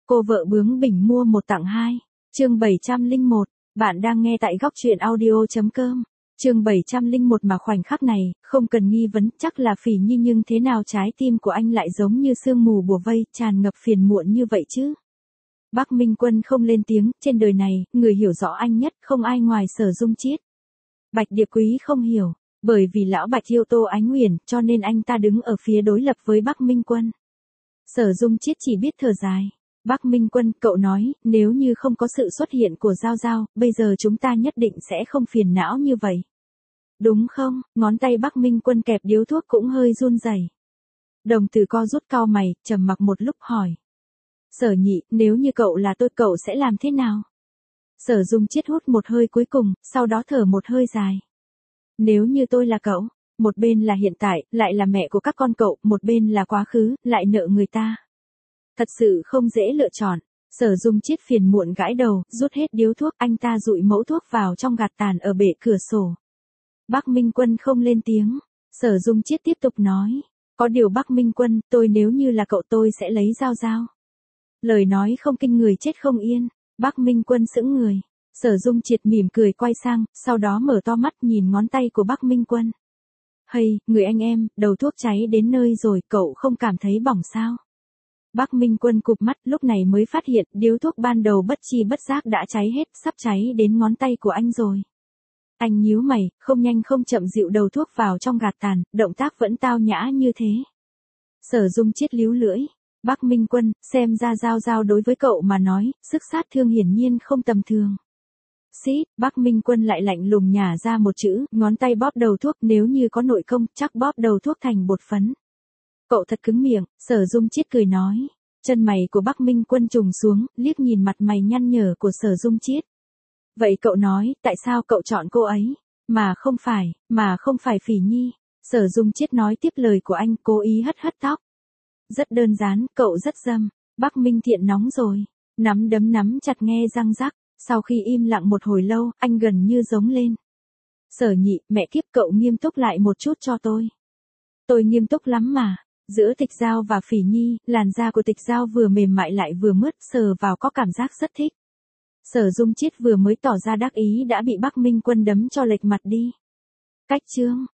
Cô vợ bướng bỉnh mua một tặng hai. Chương 701, bạn đang nghe tại góc truyện audio.com. Chương 701 mà khoảnh khắc này, không cần nghi vấn, chắc là Phỉ Nhi, nhưng thế nào trái tim của anh lại giống như sương mù bủa vây, tràn ngập phiền muộn như vậy chứ? Bắc Minh Quân không lên tiếng, trên đời này, người hiểu rõ anh nhất không ai ngoài Sở Dung Chiết. Bạch Điệp Quý không hiểu, bởi vì lão Bạch yêu Tô Ánh Uyển, cho nên anh ta đứng ở phía đối lập với Bắc Minh Quân. Sở Dung Chiết chỉ biết thở dài. Bắc Minh Quân, cậu nói, nếu như không có sự xuất hiện của Giao Giao, bây giờ chúng ta nhất định sẽ không phiền não như vậy. Đúng không? Ngón tay Bắc Minh Quân kẹp điếu thuốc cũng hơi run rẩy. Đồng Tử co rút cau mày, trầm mặc một lúc hỏi. Sở Nhị, nếu như cậu là tôi, cậu sẽ làm thế nào? Sở Dung Chiết hút một hơi cuối cùng, sau đó thở một hơi dài. Nếu như tôi là cậu, một bên là hiện tại, lại là mẹ của các con cậu, một bên là quá khứ, lại nợ người ta. Thật sự không dễ lựa chọn. Sở Dung Chiết phiền muộn gãi đầu, rút hết điếu thuốc, anh ta dụi mẫu thuốc vào trong gạt tàn ở bệ cửa sổ. Bắc Minh Quân không lên tiếng. Sở Dung Chiết tiếp tục nói. Có điều Bắc Minh Quân, tôi nếu như là cậu tôi sẽ lấy Giao Giao. Lời nói không kinh người chết không yên. Bắc Minh Quân sững người. Sở Dung Chiết mỉm cười quay sang, sau đó mở to mắt nhìn ngón tay của Bắc Minh Quân. Hay, người anh em, đầu thuốc cháy đến nơi rồi, cậu không cảm thấy bỏng sao? Bắc Minh Quân cụp mắt, lúc này mới phát hiện, điếu thuốc ban đầu bất chi bất giác đã cháy hết, sắp cháy đến ngón tay của anh rồi. Anh nhíu mày, không nhanh không chậm dịu đầu thuốc vào trong gạt tàn, động tác vẫn tao nhã như thế. Sở Dung Chiết líu lưỡi. Bắc Minh Quân, xem ra Giao Giao đối với cậu mà nói, sức sát thương hiển nhiên không tầm thường. Xít, Bắc Minh Quân lại lạnh lùng nhả ra một chữ, ngón tay bóp đầu thuốc, nếu như có nội công, chắc bóp đầu thuốc thành bột phấn. Cậu thật cứng miệng, Sở Dung Chiết cười nói. Chân mày của Bắc Minh Quân trùng xuống, liếc nhìn mặt mày nhăn nhở của Sở Dung Chiết. Vậy cậu nói, tại sao cậu chọn cô ấy? Mà không phải Phỉ Nhi. Sở Dung Chiết nói tiếp lời của anh, cố ý hất hất tóc. Rất đơn giản, cậu rất dâm. Bắc Minh Thiện nóng rồi. Nắm đấm nắm chặt nghe răng rắc. Sau khi im lặng một hồi lâu, anh gần như giống lên. Sở Nhị, mẹ kiếp, cậu nghiêm túc lại một chút cho tôi. Tôi nghiêm túc lắm mà. Giữa Tịch Giao và Phỉ Nhi, làn da của Tịch Giao vừa mềm mại lại vừa mướt, sờ vào có cảm giác rất thích. Sở Dung Chiết vừa mới tỏ ra đắc ý đã bị Bắc Minh Quân đấm cho lệch mặt đi. Cách chương